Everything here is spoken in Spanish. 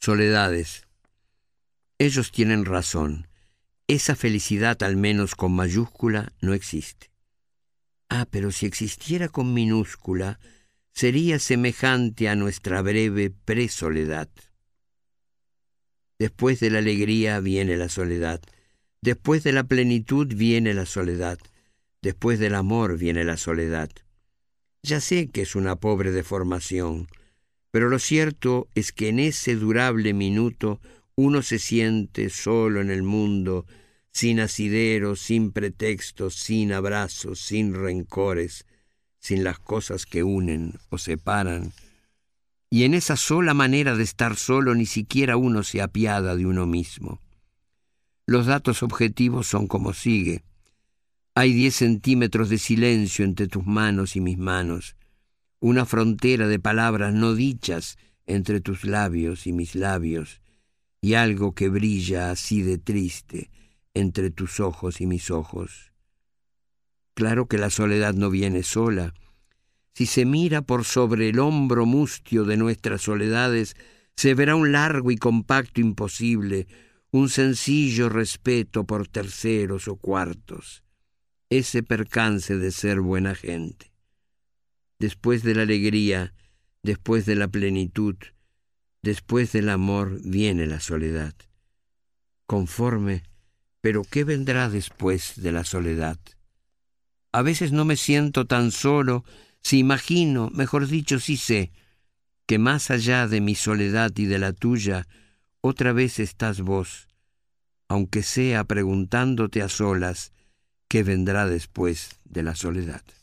Soledades. Ellos tienen razón. Esa felicidad, al menos con mayúscula, no existe. Pero si existiera con minúscula, sería semejante a nuestra breve presoledad. Después de la alegría viene la soledad. Después de la plenitud viene la soledad. Después del amor viene la soledad. Ya sé que es una pobre deformación, pero lo cierto es que en ese durable minuto uno se siente solo en el mundo, sin asideros, sin pretextos, sin abrazos, sin rencores, sin las cosas que unen o separan. Y en esa sola manera de estar solo ni siquiera uno se apiada de uno mismo. Los datos objetivos son como sigue. Hay 10 centímetros de silencio entre tus manos y mis manos, una frontera de palabras no dichas entre tus labios y mis labios, y algo que brilla así de triste entre tus ojos y mis ojos. Claro que la soledad no viene sola. Si se mira por sobre el hombro mustio de nuestras soledades, se verá un largo y compacto imposible, un sencillo respeto por terceros o cuartos, ese percance de ser buena gente. Después de la alegría, después de la plenitud, después del amor viene la soledad. Conforme, pero ¿qué vendrá después de la soledad? A veces no me siento tan solo si imagino, mejor dicho, si sé, que más allá de mi soledad y de la tuya, otra vez estás vos, aunque sea preguntándote a solas qué vendrá después de la soledad.